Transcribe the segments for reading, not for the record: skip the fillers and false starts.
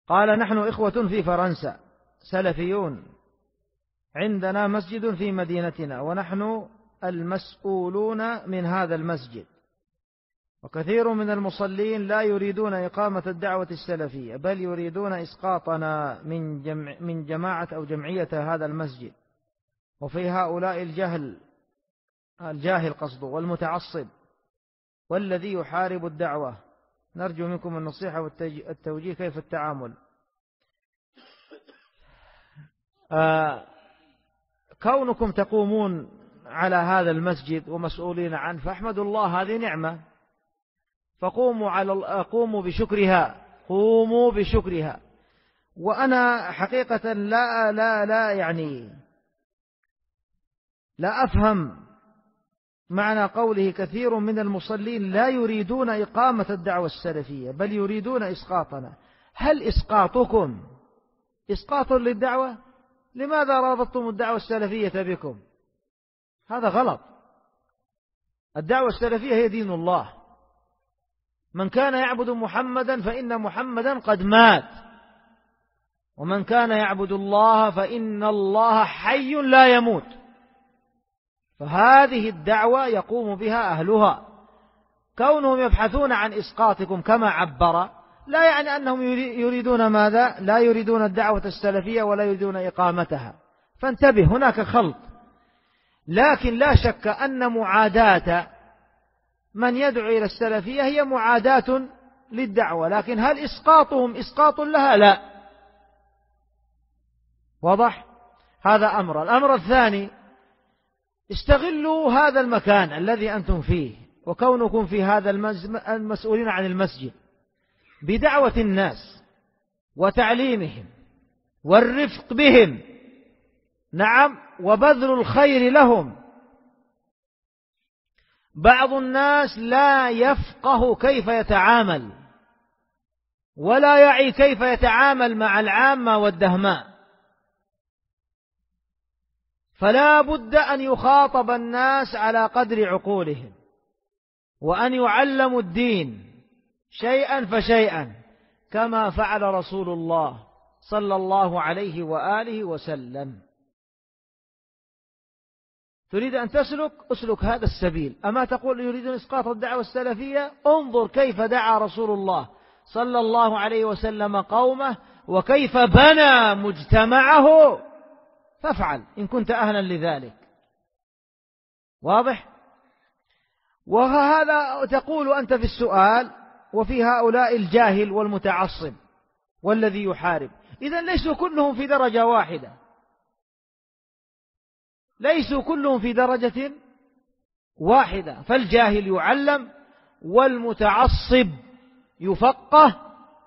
قال: نحن إخوة في فرنسا سلفيون، عندنا مسجد في مدينتنا ونحن المسؤولون من هذا المسجد، وكثير من المصلين لا يريدون إقامة الدعوة السلفية بل يريدون إسقاطنا من جماعة أو جمعية هذا المسجد، وفي هؤلاء الجاهل قصده والمتعصب والذي يحارب الدعوة. نرجو منكم النصيحة والتوجيه كيف التعامل. كونكم تقومون على هذا المسجد ومسؤولين عنه فأحمدوا الله، هذه نعمة، قوموا بشكرها، قوموا بشكرها. وأنا حقيقة لا أفهم معنى قوله كثير من المصلين لا يريدون إقامة الدعوة السلفية بل يريدون إسقاطنا. هل إسقاطكم إسقاط للدعوة؟ لماذا رابطتم الدعوة السلفية بكم؟ هذا غلط. الدعوة السلفية هي دين الله. من كان يعبد محمدا فإن محمدا قد مات، ومن كان يعبد الله فإن الله حي لا يموت. فهذه الدعوة يقوم بها أهلها. كونهم يبحثون عن إسقاطكم كما عبر لا يعني أنهم يريدون ماذا؟ لا يريدون الدعوة السلفية ولا يريدون إقامتها. فانتبه، هناك خلط. لكن لا شك أن معاداة من يدعو إلى السلفية هي معاداة للدعوة، لكن هل إسقاطهم إسقاط لها؟ لا. واضح؟ هذا أمر. الأمر الثاني: استغلوا هذا المكان الذي أنتم فيه وكونكم في هذا المسؤولين عن المسجد بدعوة الناس وتعليمهم والرفق بهم، نعم، وبذل الخير لهم. بعض الناس لا يفقه كيف يتعامل ولا يعي كيف يتعامل مع العامة والدهماء، فلا بد أن يخاطب الناس على قدر عقولهم وأن يعلموا الدين شيئا فشيئا كما فعل رسول الله صلى الله عليه وآله وسلم. تريد أن أسلك هذا السبيل. أما تقول يريدون إسقاط الدعوة السلفية؟ انظر كيف دعا رسول الله صلى الله عليه وسلم قومه وكيف بنى مجتمعه، فافعل إن كنت أهلا لذلك. واضح؟ وهذا تقول أنت في السؤال وفي هؤلاء الجاهل والمتعصب والذي يحارب. إذن ليسوا كلهم في درجة واحدة، ليسوا كلهم في درجة واحدة. فالجاهل يعلم والمتعصب يفقه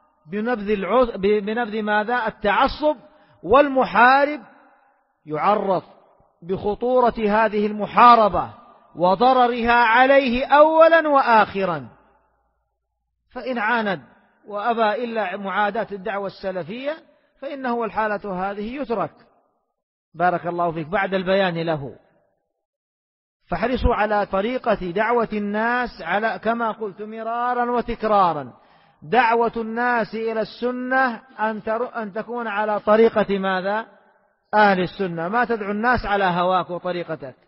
بنبذ ماذا؟ التعصب. والمحارب يعرف بخطورة هذه المحاربة وضررها عليه أولا وآخرا. فإن عاند وأبى إلا معاداة الدعوة السلفية فإنه والحالة هذه يترك. بارك الله فيك. بعد البيان له، فاحرصوا على طريقة دعوة الناس على كما قلت مرارا وتكرارا. دعوة الناس إلى السنة أن تكون على طريقة ماذا؟ أهل السنة. ما تدعو الناس على هواك وطريقتك.